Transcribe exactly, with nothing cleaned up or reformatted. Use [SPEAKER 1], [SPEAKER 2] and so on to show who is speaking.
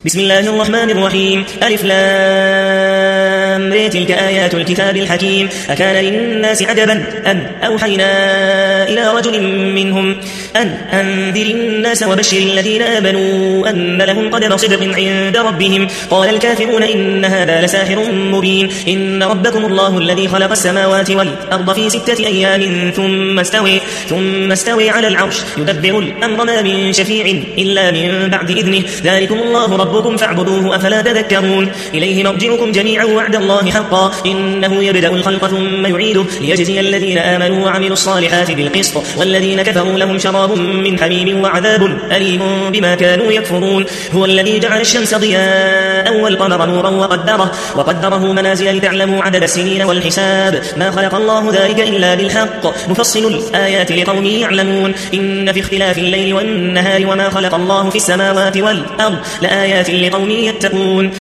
[SPEAKER 1] بسم الله الرحمن الرحيم ألف لام ر تلك آيات الكتاب الحكيم أكان للناس عجبا أن أوحينا إلى رجل منهم أن أنذر الناس وبشر الذين آمنوا أن لهم قدم صدق عند ربهم قال الكافرون إن هذا لساحر مبين إن ربكم الله الذي خلق السماوات والأرض في ستة أيام ثم استوى ثم استوى على العرش يدبر الأمر ما من شفيع إلا من بعد إذنه ذلكم الله ربكم فاعبدوه أفلا تذكرون إليه مرجعكم جميعا وعد الله حقا إنه يبدأ الخلق ثم يعيده ليجزي الذين آمنوا وعملوا الصالحات بالقسط والذين كفروا لهم شراب من حميم وعذاب أليم بما كانوا يكفرون هو الذي جعل الشمس ضياء والقمر نورا وقدره, وقدره منازل لتعلموا عدد السنين والحساب ما خلق الله ذلك إلا بالحق نفصل الآيات لقوم يعلمون إن في اختلاف الليل والنهار وما خلق الله في السماوات والأرض لآيات لقوم يتقون